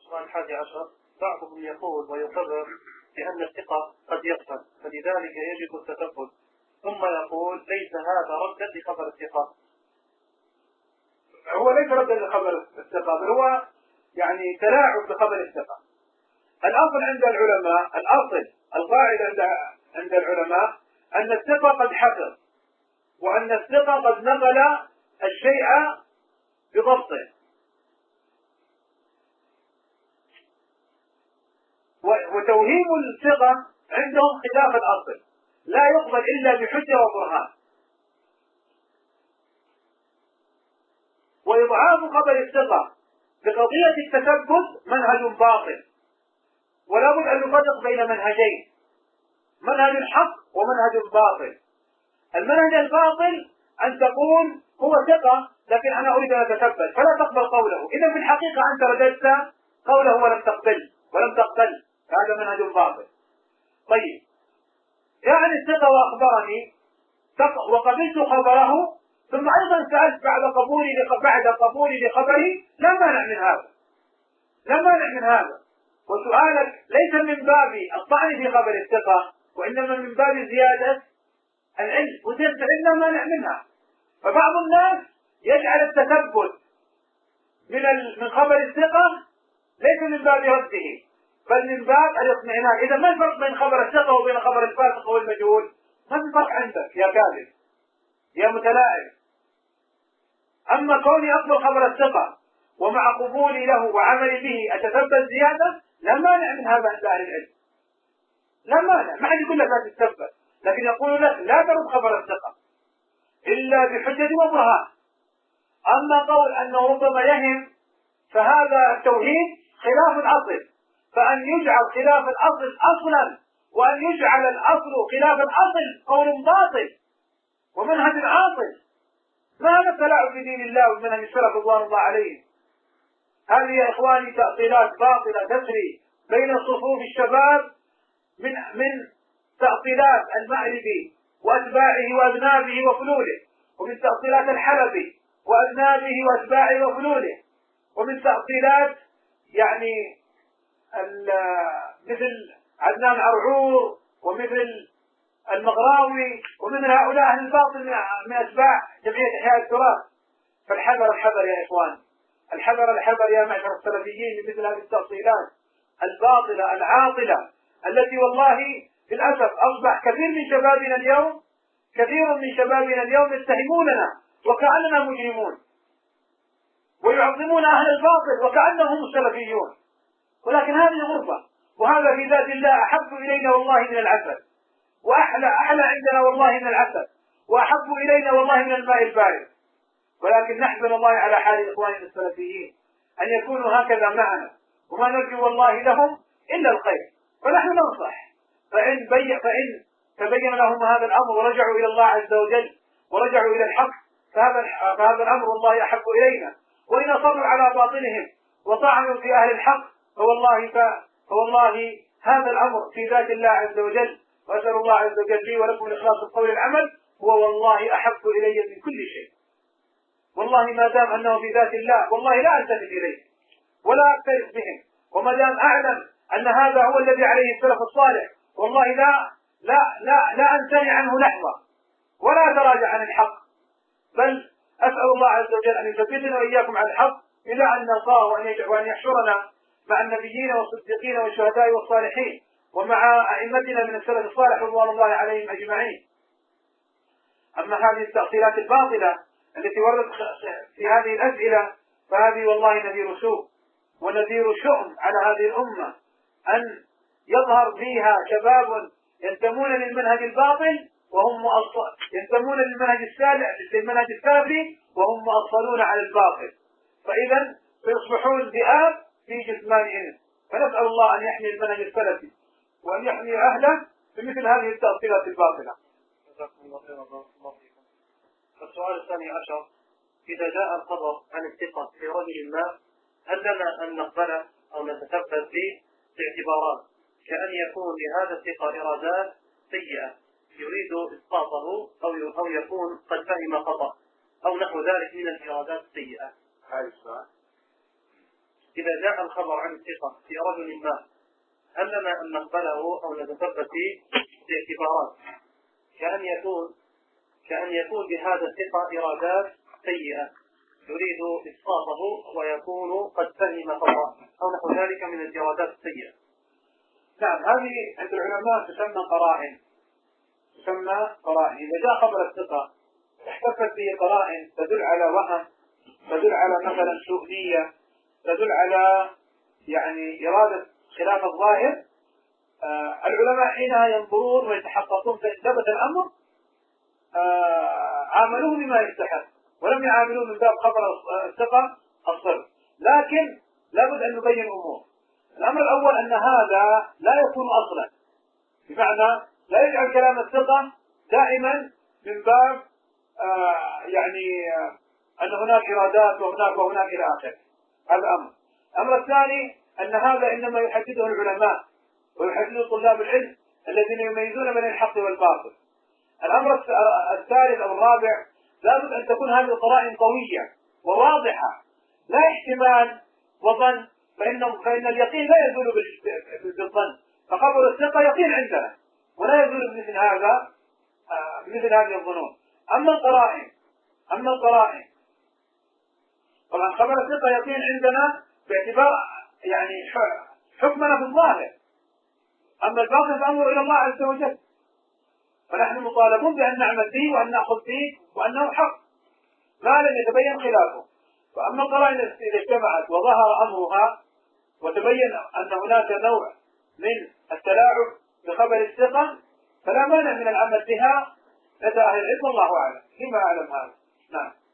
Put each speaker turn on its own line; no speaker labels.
السؤال 11. بعضهم يقول ويقرر بأن الثقة قد يغفل فلذلك يجب التثبت، ثم يقول ليس هذا ردا لخبر الثقة.
هو ليس ردا لخبر الثقة، بل هو يعني تلاعب بخبر الثقة. الأصل عند العلماء، الأصل القاعدة عند العلماء أن الثقة قد حفظ، وأن الثقة قد نقل الشيء بضبطه، وتوهيم الثقة عندهم خلاف الأصل، لا يقبل إلا بحجة وبرهان. وإضعاف خبر الثقة بقضية التثبت منهج باطل، ولا بد أن نفرق بين منهجين، منهج الحق ومنهج باطل. المنهج الباطل أن تقول هو ثقة لكن أنا أريد أن أتثبت فلا تقبل قوله، إذا في الحقيقة أنت رددت قوله ولم تقبل، هذا منهج باطل. طيب، يعني الثقة وأخبرني وقبلت خبره، ثم أيضا سألت بعد قبولي لخبري، لا مانع من هذا، وسؤالك ليس من باب الطعن في خبر الثقة، وإنما من باب زيادة العلم، وزيادة العلم لا مانع منها. فبعض الناس يجعل التثبت من خبر الثقة ليس من باب رده، بل من باب الاطمئنان. إذا ما الفرق بين خبر الثقة وبين خبر الفاسق والمجهول؟ ما في فرق عندك يا كاذب يا متلاعب. أما كوني أقبل خبر الثقة ومع قبولي له وعملي به أتثبت زيادة، لا مانع من هذا عند أهل العلم، لا مانع، ما حد يقول لك لا تتثبت، لكن يقول لك لا ترد خبر الثقة إلا بحجة وبرهان. أما قول أنه ربما يهم، فهذا التوهيم خلاف الأصل، فأن يجعل خلاف الأصل أصلا وأن يجعل الأصل خلاف الأصل قول باطل ومنهج عاطل. ما هذا التلاعب بدين الله ومنهج السلف رضوان الله عليهم. هذه يا إخواني تأصيلات باطلة تسري بين صفوف الشباب من تأصيلات المأربي وأتباعه وأذنابه وفلوله، ومن تأصيلات الحلبي وأذنابه وأتباعه وفلوله، ومن تأصيلات يعني مثل عدنان عرعور ومثل المغراوي ومثل هؤلاء أهل الباطل من أتباع جمعية إحياء التراث. فالحذر يا إخوان، الحذر يا معشر السلفيين من مثل هذه التأصيلات الباطلة العاطلة، التي والله للأسف أصبح كثير من شبابنا اليوم يتهموننا وكأننا مجرمون، ويعظمون أهل الباطل وكأنهم السلفيون، ولكن هذه غربة، وهذا في ذات الله أحب إلينا والله من العسل، وأحلى عندنا والله من العسل، وأحب إلينا والله من الماء البارد. ولكن نحزن الله على حال إخواننا السلفيين أن يكونوا هكذا معنا، وما نرجو والله لهم إلا الخير. فنحن ننصح، فإن تبين لهم هذا الأمر ورجعوا إلى الله عز وجل ورجعوا إلى الحق، فهذا الأمر والله أحب إلينا. وإن أصروا على باطلهم وطعنوا في أهل الحق فوالله هذا الأمر في ذات الله عز وجل. وأسأل الله عز وجل لي ولكم الإخلاص في القول والعمل، هو والله أحب إلي من كل شيء. والله ما دام أنه في ذات الله والله لا ألتفت إليه ولا أكترث بهم، وما دام أعلم أن هذا هو الذي عليه السلف الصالح والله لا أنتهي عنه لحظة ولا أتراجع عن الحق، بل أسأل الله عز وجل أن يثبتنا وإياكم على الحق إلى أن نلقاه وأن يحشرنا مع النبيين والصديقين والشهداء والصالحين ومع أئمتنا من السلف الصالح رضوان الله عليهم أجمعين. أما هذه التأصيلات الباطلة التي وردت في هذه الأسئلة فهذه والله نذير سوء ونذير شؤم على هذه الأمة، أن يظهر فيها شباب ينتمون للمنهج الباطل ينتمون للمنهج السلفي وهم مؤصلون على الباطل، فإذا سيصبحون ذئاب في جثمانهم. فنسأل الله أن يحمي المنهج السلفي وأن يحمي أهله بمثل هذه التأصيلات الباطلة.
السؤال 12. إذا جاء الخبر عن الثقة في رجل ما، هل لنا أن نقبله أو نتثبت به باعتبارات، كأن يكون لهذا الثقة إرادات سيئة يريد إسقاطه أو يكون قد فهم خطأ أو نحو ذلك من الإرادات السيئة؟
هذا السؤال
إذا جاء الخبر عن الثقة في رجل ما هل لنا أن نقبله أو نتثبت فيه باعتبارات كأن يكون بهذا الثقة إرادات سيئة يريد إسقاطه ويكون قد فهم خطأ أو نحو ذلك من الإرادات السيئة.
نعم، هذه عند العلماء تسمى قرائن. إذا جاء خبر الثقة احتفت به قرائن تدل على وهم، تدل على مثلا سوء نية، تدل على يعني إرادة خلاف الظاهر، العلماء حينها ينظرون ويتحققون فإن ثبت الأمر عاملوه بما يستحق ولم يعاملوه من باب خبر الثقة الصرف. لكن لابد أن نبين أمور. الأمر الأول أن هذا لا يكون أصلا، بمعنى لا يجعل كلام الثقة دائما من باب أن هناك إرادات وهناك إلى آخره. هذا أمر. الأمر الثاني أن هذا إنما يحدده العلماء ويحدده طلاب العلم الذين يميزون بين الحق والباطل. الأمر الثالث أو الرابع لابد أن تكون هذه القرائن قوية وواضحة، لا احتمال وظن، فإن اليقين لا يزول بالظن، فخبر الثقة يقين عندنا ولا يزول بمثل هذه الظنون. أما القرائن طبعا خبر الثقة يقين عندنا باعتبار حكمنا في الظاهر، أما الباطن فأمر إلى الله عز وجل، فنحن مطالبون بأن نعمل به وأن نأخذ به وأنه حق ما لم يتبين خلافه. فأما القرائن إذا اجتمعت وظهر أمرها وتبين أن هناك نوع من التلاعب بخبر الثقة فلا مانع من العمل بها لدى أهل العلم، والله أعلم. فيما أعلم هذا. نعم.